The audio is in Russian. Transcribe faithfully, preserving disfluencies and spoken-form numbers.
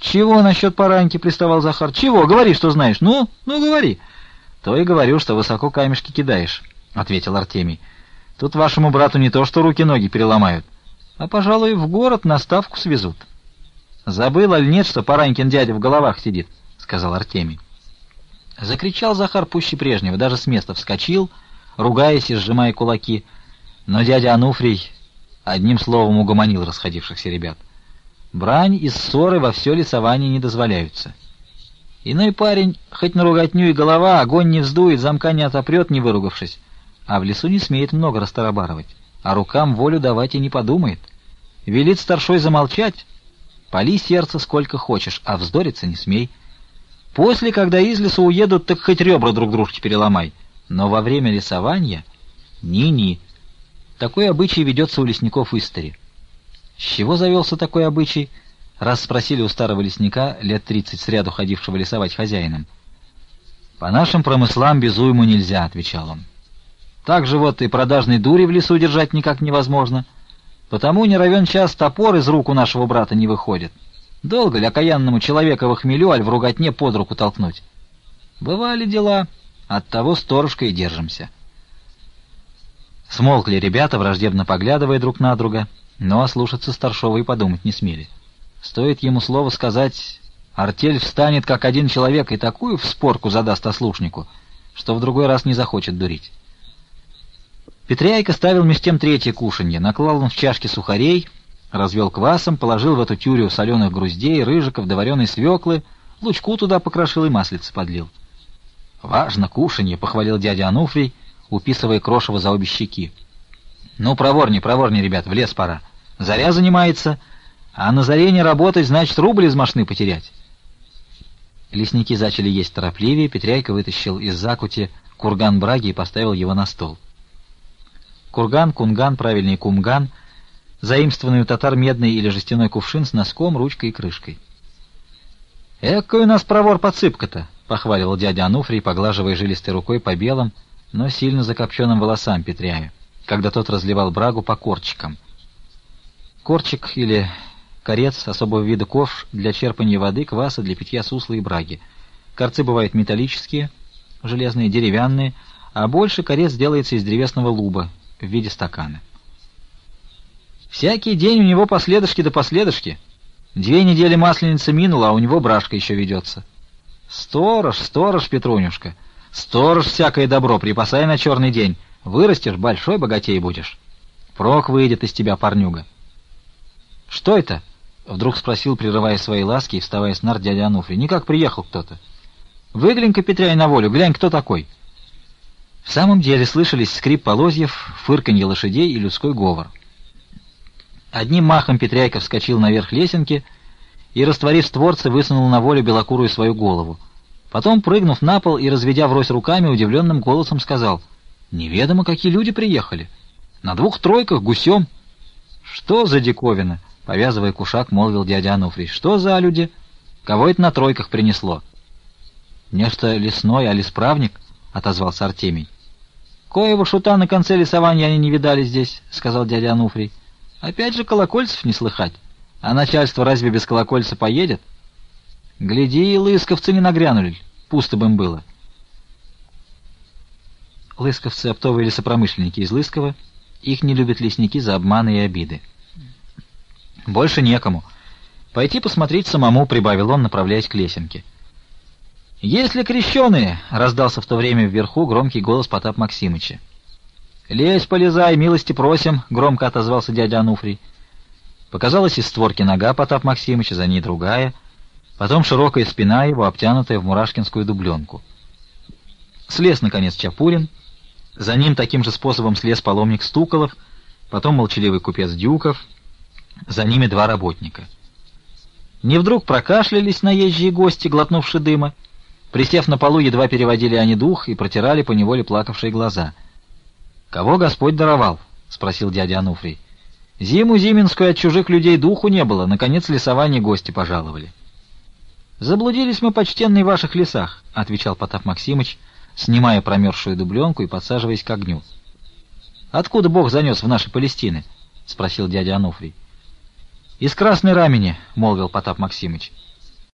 «Чего насчет Параньки?» — приставал Захар. «Чего? Говори, что знаешь. Ну, ну, говори». «То и говорю, что высоко камешки кидаешь», — ответил Артемий. «Тут вашему брату не то что руки-ноги переломают, а, пожалуй, в город на ставку свезут». «Забыл, аль нет, что Паранькин дядя в головах сидит?» — сказал Артемий. Закричал Захар пуще прежнего, даже с места вскочил, ругаясь и сжимая кулаки, но дядя Ануфрий одним словом угомонил расходившихся ребят. Брань и ссоры во все лесование не дозволяются. Иной парень, хоть на руготню и голова, огонь не вздует, замка не отопрет, не выругавшись, а в лесу не смеет много растарабарывать, а рукам волю давать и не подумает. Велит старшой замолчать, пали сердце сколько хочешь, а вздориться не смей. После, когда из лесу уедут, так хоть ребра друг дружке переломай, но во время лесования ни-ни. Такой обычай ведется у лесников истори. С чего завелся такой обычай? Раз спросили у старого лесника, лет тридцать сряду ходившего лесовать хозяином. «По нашим промыслам без уйму нельзя», — отвечал он. «Так же вот и продажной дури в лесу держать никак невозможно. Потому не равен час топор из рук у нашего брата не выходит. Долго ли окаянному человека в хмелю, аль в руготне под руку толкнуть? Бывали дела, оттого сторожка и держимся». Смолкли ребята, враждебно поглядывая друг на друга, но ослушаться старшего и подумать не смели. Стоит ему слово сказать, артель встанет как один человек и такую вспорку задаст ослушнику, что в другой раз не захочет дурить. Петряйка ставил меж тем третье кушанье, наклал он в чашки сухарей, развел квасом, положил в эту тюрю соленых груздей, рыжиков, довареной свеклы, лучку туда покрошил и маслице подлил. «Важно кушанье», — похвалил дядя Ануфрий, уписывая крошево за обе щеки. «Ну, проворней, проворней, ребят, в лес пора. Заря занимается, а на заре не работать, значит, рубль из мошны потерять». Лесники зачали есть торопливее, Петряйка вытащил из закути курган браги и поставил его на стол. Курган, кунган, правильнее кумган, заимствованный у татар медный или жестяной кувшин с носком, ручкой и крышкой. «Экой у нас провор-подсыпка-то», — похвалил дядя Ануфрий, поглаживая жилистой рукой по белым, но сильно закопченным волосам Петряя, когда тот разливал брагу по корчикам. Корчик или корец — особого вида ковш для черпания воды, кваса, для питья сусла и браги. Корцы бывают металлические, железные, деревянные, а больше корец делается из древесного луба в виде стакана. «Всякий день у него последышки да последышки. Две недели масленица минула, а у него брашка еще ведется. Сторож, сторож, Петрунюшка, сторож всякое добро, припасай на черный день. Вырастешь, большой богатей будешь. Прок выйдет из тебя, парнюга». «Что это?» — вдруг спросил, прерывая свои ласки и вставая с нар дядя Ануфрий. «Никак приехал кто-то. Выглянь-ка, Петряй, на волю, глянь, кто такой». В самом деле слышались скрип полозьев, фырканье лошадей и людской говор. Одним махом Петряйка вскочил наверх лесенки и, растворив створцы, высунул на волю белокурую свою голову. Потом, прыгнув на пол и разведя врозь руками, удивленным голосом сказал: «Неведомо, какие люди приехали. На двух тройках, гусем». «Что за диковина?» — повязывая кушак, молвил дядя Ануфрий. «Что за люди? Кого это на тройках принесло?» «Нечто лесной, а лесправник», — отозвался Артемий. «Коего шута на конце лесования они не видали здесь», — сказал дядя Ануфрий. «Опять же колокольцев не слыхать. А начальство разве без колокольца поедет? Гляди, лысковцы не нагрянули, пусто бы им было». Лысковцы — оптовые лесопромышленники из Лыскова. Их не любят лесники за обманы и обиды. «Больше некому. Пойти посмотреть самому», — прибавил он, направляясь к лесенке. «Есть ли крещеные?» — раздался в то время вверху громкий голос Потап Максимыча. «Лезь, полезай, милости просим», — громко отозвался дядя Ануфрий. Показалась из створки нога Потап Максимыча, за ней другая, потом широкая спина его, обтянутая в мурашкинскую дубленку. Слез, наконец, Чапурин, за ним таким же способом слез паломник Стуколов, потом молчаливый купец Дюков, за ними два работника. Не вдруг прокашлялись наезжие гости, глотнувши дыма. Присев на полу, едва переводили они дух и протирали поневоле плакавшие глаза. «Кого Господь даровал?» — спросил дядя Ануфрий. «Зиму зименскую от чужих людей духу не было, наконец лесование гости пожаловали». «Заблудились мы, почтенные, в ваших лесах», — отвечал Потап Максимыч, снимая промерзшую дубленку и подсаживаясь к огню. «Откуда Бог занес в наши Палестины?» — спросил дядя Ануфрий. «Из Красной Рамени», — молвил Потап Максимыч.